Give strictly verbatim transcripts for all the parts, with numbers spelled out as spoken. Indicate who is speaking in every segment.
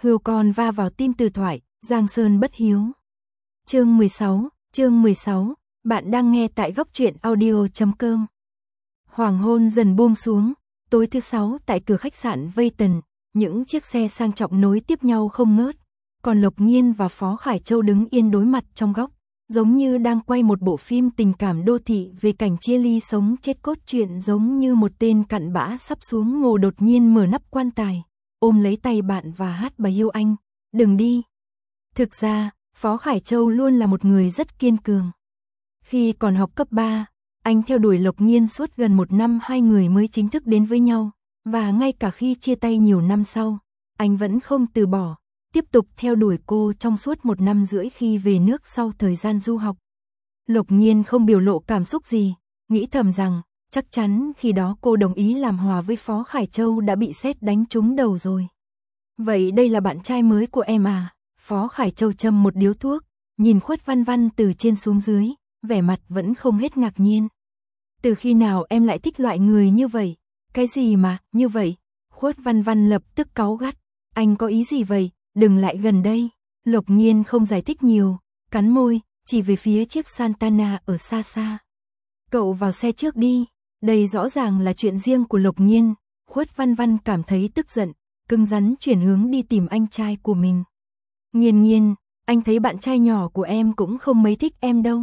Speaker 1: Hươu con va vào tim Từ Thoại, Giang Sơn bất hiếu. Chương mười sáu, chương mười sáu, bạn đang nghe tại góc truyện audio chấm com. Hoàng hôn dần buông xuống, tối thứ sáu tại cửa khách sạn Vây Tần, những chiếc xe sang trọng nối tiếp nhau không ngớt, còn Lộc Nhiên và Phó Khải Châu đứng yên đối mặt trong góc, giống như đang quay một bộ phim tình cảm đô thị về cảnh chia ly sống chết, cốt truyện giống như một tên cặn bã sắp xuống mồ đột nhiên mở nắp quan tài, ôm lấy tay bạn và hát bài yêu anh, đừng đi. Thực ra, Phó Khải Châu luôn là một người rất kiên cường. Khi còn học cấp ba, anh theo đuổi Lộc Nhiên suốt gần một năm, hai người mới chính thức đến với nhau, và ngay cả khi chia tay nhiều năm sau, anh vẫn không từ bỏ, tiếp tục theo đuổi cô trong suốt một năm rưỡi khi về nước sau thời gian du học. Lộc Nhiên không biểu lộ cảm xúc gì, nghĩ thầm rằng, chắc chắn khi đó cô đồng ý làm hòa với Phó Khải Châu đã bị sét đánh trúng đầu rồi. Vậy đây là bạn trai mới của em à? Phó Khải Châu châm một điếu thuốc, nhìn Khuất Văn Văn từ trên xuống dưới, vẻ mặt vẫn không hết ngạc nhiên. Từ khi nào em lại thích loại người như vậy? Cái gì mà, như vậy? Khuất Văn Văn lập tức cáu gắt, anh có ý gì vậy? Đừng lại gần đây. Lộc Nhiên không giải thích nhiều, cắn môi, chỉ về phía chiếc Santana ở xa xa. Cậu vào xe trước đi, đây rõ ràng là chuyện riêng của Lộc Nhiên. Khuất Văn Văn cảm thấy tức giận, cứng rắn chuyển hướng đi tìm anh trai của mình. Nhiên Nhiên, anh thấy bạn trai nhỏ của em cũng không mấy thích em đâu.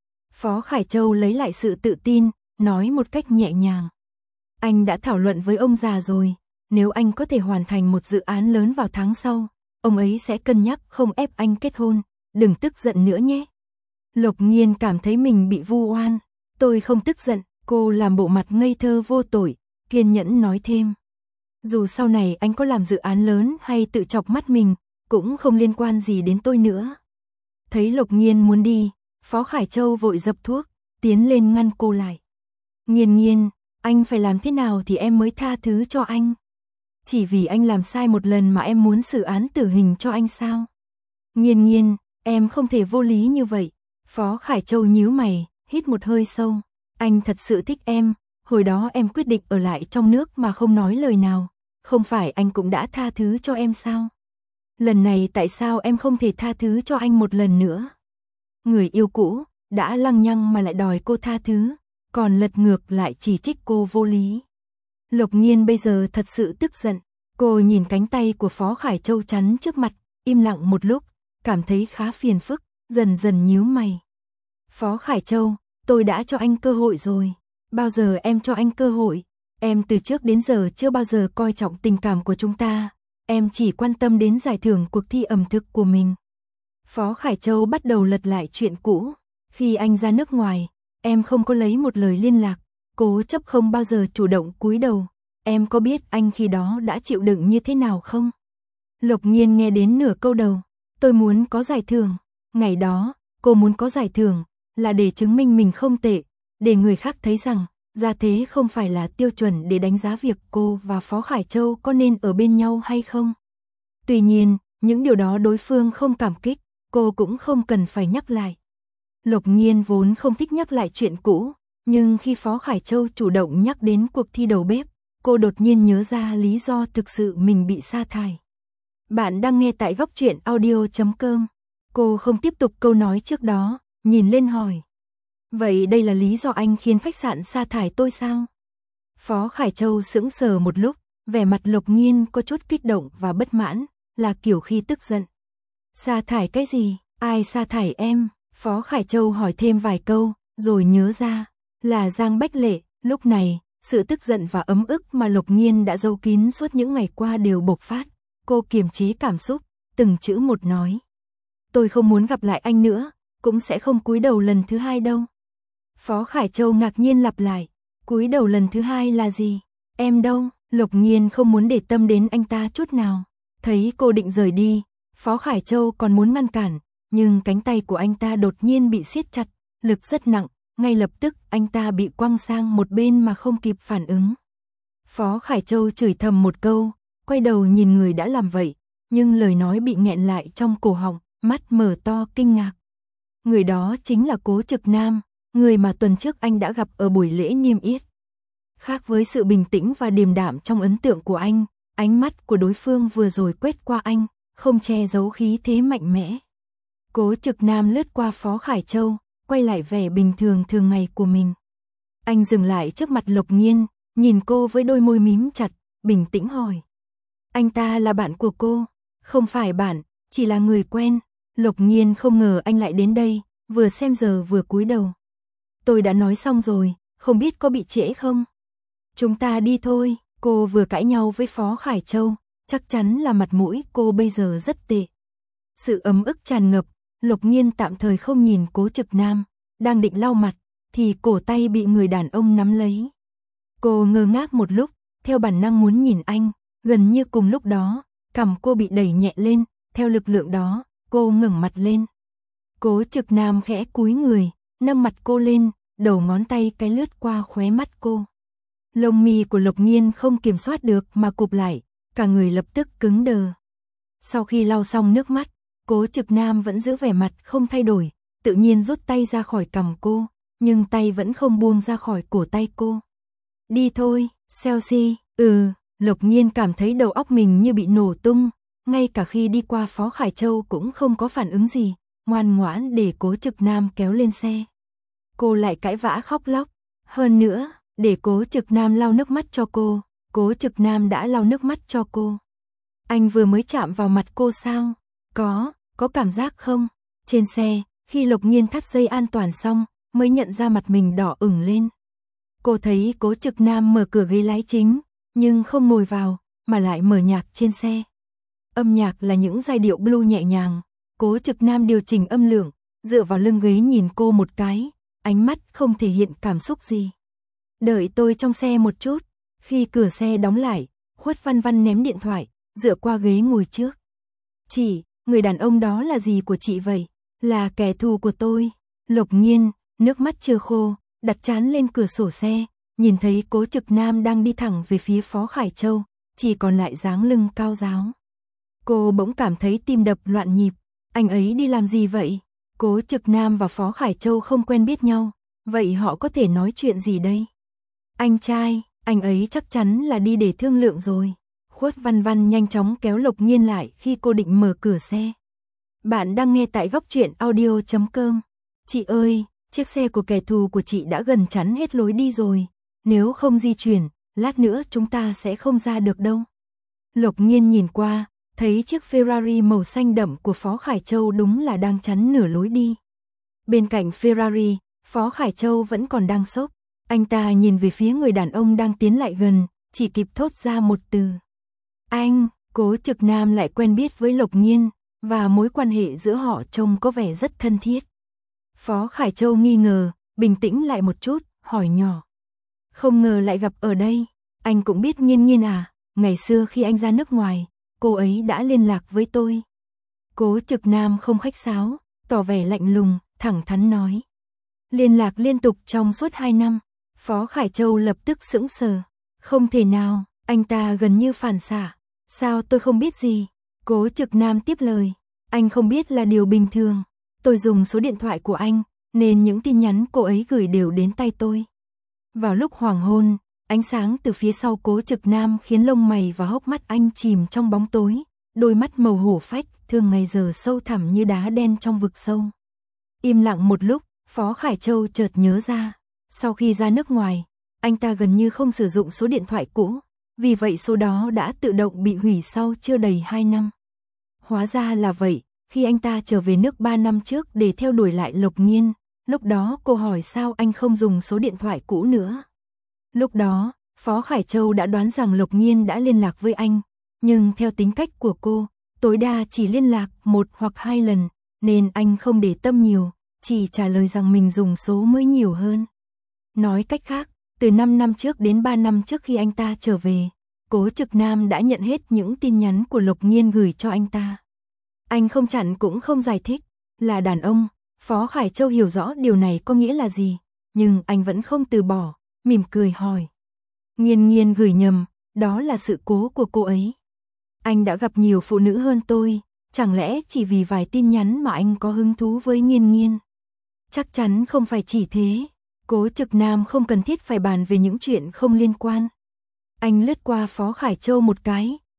Speaker 1: Phó Khải Châu lấy lại sự tự tin, nói một cách nhẹ nhàng. Anh đã thảo luận với ông già rồi, nếu anh có thể hoàn thành một dự án lớn vào tháng sau, ông ấy sẽ cân nhắc không ép anh kết hôn, đừng tức giận nữa nhé. Lộc Nhiên cảm thấy mình bị vu oan, tôi không tức giận, cô làm bộ mặt ngây thơ vô tội, kiên nhẫn nói thêm. Dù sau này anh có làm dự án lớn hay tự chọc mắt mình, cũng không liên quan gì đến tôi nữa. Thấy Lộc Nhiên muốn đi, Phó Khải Châu vội dập thuốc, tiến lên ngăn cô lại. Nhiên Nhiên, anh phải làm thế nào thì em mới tha thứ cho anh? Chỉ vì anh làm sai một lần mà em muốn xử án tử hình cho anh sao? Nhiên Nhiên, em không thể vô lý như vậy. Phó Khải Châu nhíu mày, hít một hơi sâu. Anh thật sự thích em, hồi đó em quyết định ở lại trong nước mà không nói lời nào. Không phải anh cũng đã tha thứ cho em sao? Lần này tại sao em không thể tha thứ cho anh một lần nữa? Người yêu cũ, đã lăng nhăng mà lại đòi cô tha thứ, còn lật ngược lại chỉ trích cô vô lý. Lộc Nhiên bây giờ thật sự tức giận, cô nhìn cánh tay của Phó Khải Châu chắn trước mặt, im lặng một lúc, cảm thấy khá phiền phức, dần dần nhíu mày. Phó Khải Châu, tôi đã cho anh cơ hội rồi, bao giờ em cho anh cơ hội? Em từ trước đến giờ chưa bao giờ coi trọng tình cảm của chúng ta, em chỉ quan tâm đến giải thưởng cuộc thi ẩm thực của mình. Phó Khải Châu bắt đầu lật lại chuyện cũ, khi anh ra nước ngoài, em không có lấy một lời liên lạc, cố chấp không bao giờ chủ động cúi đầu, em có biết anh khi đó đã chịu đựng như thế nào không? Lộc Nhiên nghe đến nửa câu đầu, tôi muốn có giải thưởng, ngày đó, cô muốn có giải thưởng, là để chứng minh mình không tệ, để người khác thấy rằng, gia thế không phải là tiêu chuẩn để đánh giá việc cô và Phó Khải Châu có nên ở bên nhau hay không. Tuy nhiên, những điều đó đối phương không cảm kích, cô cũng không cần phải nhắc lại. Lộc Nhiên vốn không thích nhắc lại chuyện cũ, nhưng khi Phó Khải Châu chủ động nhắc đến cuộc thi đầu bếp, cô đột nhiên nhớ ra lý do thực sự mình bị sa thải. Bạn đang nghe tại góc truyện audio chấm com. Cô không tiếp tục câu nói trước đó, nhìn lên hỏi. Vậy đây là lý do anh khiến khách sạn sa thải tôi sao? Phó Khải Châu sững sờ một lúc, vẻ mặt Lộc Nhiên có chút kích động và bất mãn, là kiểu khi tức giận. Sa thải cái gì? Ai sa thải em? Phó Khải Châu hỏi thêm vài câu, rồi nhớ ra, là Giang Bách Lệ. Lúc này, sự tức giận và ấm ức mà Lộc Nhiên đã giấu kín suốt những ngày qua đều bộc phát. Cô kiềm chế cảm xúc, từng chữ một nói. Tôi không muốn gặp lại anh nữa, cũng sẽ không cúi đầu lần thứ hai đâu. Phó Khải Châu ngạc nhiên lặp lại, cúi đầu lần thứ hai là gì? Em đâu? Lộc Nhiên không muốn để tâm đến anh ta chút nào. Thấy cô định rời đi, Phó Khải Châu còn muốn ngăn cản, nhưng cánh tay của anh ta đột nhiên bị siết chặt, lực rất nặng, ngay lập tức anh ta bị quăng sang một bên mà không kịp phản ứng. Phó Khải Châu chửi thầm một câu, quay đầu nhìn người đã làm vậy, nhưng lời nói bị nghẹn lại trong cổ họng, mắt mở to kinh ngạc. Người đó chính là Cố Trực Nam, người mà tuần trước anh đã gặp ở buổi lễ niêm yết. Khác với sự bình tĩnh và điềm đạm trong ấn tượng của anh, ánh mắt của đối phương vừa rồi quét qua anh, không che giấu khí thế mạnh mẽ. Cố Trực Nam lướt qua Phó Khải Châu, quay lại vẻ bình thường thường ngày của mình. Anh dừng lại trước mặt Lộc Nhiên, nhìn cô với đôi môi mím chặt, bình tĩnh hỏi. Anh ta là bạn của cô? Không phải bạn, chỉ là người quen. Lộc Nhiên không ngờ anh lại đến đây, vừa xem giờ vừa cúi đầu. Tôi đã nói xong rồi, không biết có bị trễ không? Chúng ta đi thôi. Cô vừa cãi nhau với Phó Khải Châu, chắc chắn là mặt mũi cô bây giờ rất tệ. Sự ấm ức tràn ngập, Lộc Nhiên tạm thời không nhìn Cố Trực Nam, đang định lau mặt, thì cổ tay bị người đàn ông nắm lấy. Cô ngơ ngác một lúc, theo bản năng muốn nhìn anh, gần như cùng lúc đó, cằm cô bị đẩy nhẹ lên, theo lực lượng đó, cô ngẩng mặt lên. Cố Trực Nam khẽ cúi người, nâng mặt cô lên, đầu ngón tay cái lướt qua khóe mắt cô. Lông mi của Lộc Nhiên không kiểm soát được mà cụp lại, cả người lập tức cứng đờ. Sau khi lau xong nước mắt, Cố Trực Nam vẫn giữ vẻ mặt không thay đổi, tự nhiên rút tay ra khỏi cằm cô, nhưng tay vẫn không buông ra khỏi cổ tay cô. Đi thôi, Chelsea. Ừ, Lộc Nhiên cảm thấy đầu óc mình như bị nổ tung, ngay cả khi đi qua Phó Khải Châu cũng không có phản ứng gì, ngoan ngoãn để Cố Trực Nam kéo lên xe. Cô lại cãi vã khóc lóc, hơn nữa, để Cố Trực Nam lau nước mắt cho cô, Cố Trực Nam đã lau nước mắt cho cô. Anh vừa mới chạm vào mặt cô sao? Có, có cảm giác không? Trên xe, khi Lộc Nhiên thắt dây an toàn xong, mới nhận ra mặt mình đỏ ửng lên. Cô thấy Cố Trực Nam mở cửa ghế lái chính, nhưng không ngồi vào, mà lại mở nhạc trên xe. Âm nhạc là những giai điệu blue nhẹ nhàng, Cố Trực Nam điều chỉnh âm lượng, dựa vào lưng ghế nhìn cô một cái, ánh mắt không thể hiện cảm xúc gì. Đợi tôi trong xe một chút. Khi cửa xe đóng lại, Khuất Văn Văn ném điện thoại, dựa qua ghế ngồi trước. Chị, người đàn ông đó là gì của chị vậy? Là kẻ thù của tôi. Lộc Nhiên, nước mắt chưa khô, đặt trán lên cửa sổ xe, nhìn thấy Cố Trực Nam đang đi thẳng về phía Phó Khải Châu, chỉ còn lại dáng lưng cao ráo. Cô bỗng cảm thấy tim đập loạn nhịp, anh ấy đi làm gì vậy? Cố Trực Nam và Phó Khải Châu không quen biết nhau, vậy họ có thể nói chuyện gì đây? Anh trai, anh ấy chắc chắn là đi để thương lượng rồi. Khuất Văn Văn nhanh chóng kéo Lộc Nhiên lại khi cô định mở cửa xe. Bạn đang nghe tại góc truyện audio chấm com. Chị ơi, chiếc xe của kẻ thù của chị đã gần chắn hết lối đi rồi. Nếu không di chuyển, lát nữa chúng ta sẽ không ra được đâu. Lộc Nhiên nhìn qua, thấy chiếc Ferrari màu xanh đậm của Phó Khải Châu đúng là đang chắn nửa lối đi. Bên cạnh Ferrari, Phó Khải Châu vẫn còn đang sốc. Anh ta nhìn về phía người đàn ông đang tiến lại gần, chỉ kịp thốt ra một từ. Anh, Cố Trực Nam lại quen biết với Lộc Nhiên, và mối quan hệ giữa họ trông có vẻ rất thân thiết. Phó Khải Châu nghi ngờ, bình tĩnh lại một chút, hỏi nhỏ. Không ngờ lại gặp ở đây, anh cũng biết Nhiên Nhiên à, ngày xưa khi anh ra nước ngoài, cô ấy đã liên lạc với tôi. Cố Trực Nam không khách sáo, tỏ vẻ lạnh lùng, thẳng thắn nói. Liên lạc liên tục trong suốt hai năm. Phó Khải Châu lập tức sững sờ. Không thể nào, anh ta gần như phản xạ. Sao tôi không biết gì? Cố Trực Nam tiếp lời. Anh không biết là điều bình thường. Tôi dùng số điện thoại của anh, nên những tin nhắn cô ấy gửi đều đến tay tôi. Vào lúc hoàng hôn, ánh sáng từ phía sau Cố Trực Nam khiến lông mày và hốc mắt anh chìm trong bóng tối. Đôi mắt màu hổ phách, thường ngày giờ sâu thẳm như đá đen trong vực sâu. Im lặng một lúc, Phó Khải Châu chợt nhớ ra. Sau khi ra nước ngoài, anh ta gần như không sử dụng số điện thoại cũ, vì vậy số đó đã tự động bị hủy sau chưa đầy hai năm. Hóa ra là vậy, khi anh ta trở về nước ba năm trước để theo đuổi lại Lộc Nhiên, lúc đó cô hỏi sao anh không dùng số điện thoại cũ nữa. Lúc đó, Phó Khải Châu đã đoán rằng Lộc Nhiên đã liên lạc với anh, nhưng theo tính cách của cô, tối đa chỉ liên lạc một hoặc hai lần, nên anh không để tâm nhiều, chỉ trả lời rằng mình dùng số mới nhiều hơn. Nói cách khác, từ năm năm trước đến ba năm trước khi anh ta trở về, Cố Trực Nam đã nhận hết những tin nhắn của Lộc Nhiên gửi cho anh ta. Anh không chặn cũng không giải thích, là đàn ông, Phó Khải Châu hiểu rõ điều này có nghĩa là gì, nhưng anh vẫn không từ bỏ, mỉm cười hỏi. Nhiên Nhiên gửi nhầm, đó là sự cố của cô ấy. Anh đã gặp nhiều phụ nữ hơn tôi, chẳng lẽ chỉ vì vài tin nhắn mà anh có hứng thú với Nhiên Nhiên? Chắc chắn không phải chỉ thế. Cố Trực Nam không cần thiết phải bàn về những chuyện không liên quan. Anh lướt qua Phó Khải Châu một cái,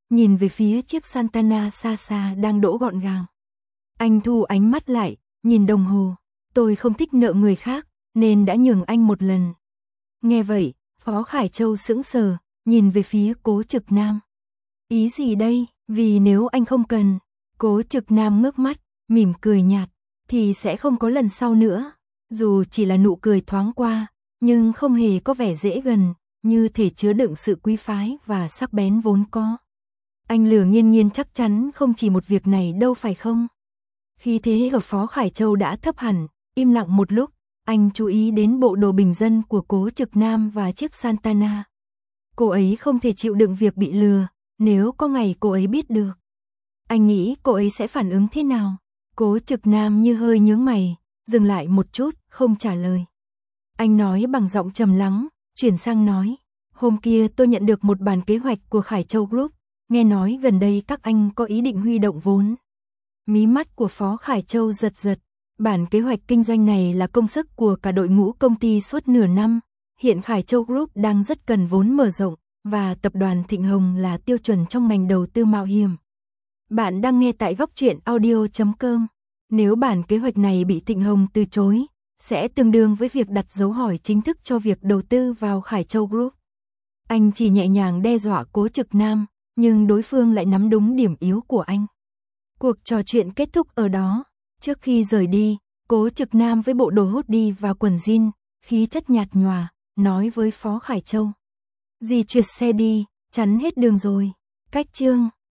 Speaker 1: nhìn về phía chiếc Santana xa xa đang đỗ gọn gàng. Anh thu ánh mắt lại, nhìn đồng hồ. Tôi không thích nợ người khác, nên đã nhường anh một lần. Nghe vậy, Phó Khải Châu sững sờ, nhìn về phía Cố Trực Nam. Ý gì đây? Vì nếu anh không cần, Cố Trực Nam ngước mắt, mỉm cười nhạt, thì sẽ không có lần sau nữa. Dù chỉ là nụ cười thoáng qua, nhưng không hề có vẻ dễ gần, như thể chứa đựng sự quý phái và sắc bén vốn có. Anh Lừa Nghiên Nghiên chắc chắn không chỉ một việc này đâu phải không? Khi thế ở Phó Khải Châu đã thấp hẳn, im lặng một lúc, anh chú ý đến bộ đồ bình dân của Cố Trực Nam và chiếc Santana. Cô ấy không thể chịu đựng việc bị lừa, nếu có ngày cô ấy biết được. Anh nghĩ cô ấy sẽ phản ứng thế nào? Cố Trực Nam như hơi nhướng mày, dừng lại một chút, không trả lời. Anh nói bằng giọng trầm lắng, chuyển sang nói, hôm kia tôi nhận được một bản kế hoạch của Khải Châu Group, nghe nói gần đây các anh có ý định huy động vốn. Mí mắt của Phó Khải Châu giật giật, bản kế hoạch kinh doanh này là công sức của cả đội ngũ công ty suốt nửa năm, hiện Khải Châu Group đang rất cần vốn mở rộng, và tập đoàn Thịnh Hồng là tiêu chuẩn trong ngành đầu tư mạo hiểm. Bạn đang nghe tại góc truyện audio chấm com. Nếu bản kế hoạch này bị Thịnh Hồng từ chối, sẽ tương đương với việc đặt dấu hỏi chính thức cho việc đầu tư vào Khải Châu Group. Anh chỉ nhẹ nhàng đe dọa Cố Trực Nam, nhưng đối phương lại nắm đúng điểm yếu của anh. Cuộc trò chuyện kết thúc ở đó. Trước khi rời đi, Cố Trực Nam với bộ đồ hoodie và quần jean, khí chất nhạt nhòa, nói với Phó Khải Châu. Dì trượt xe đi, chắn hết đường rồi. Cách chương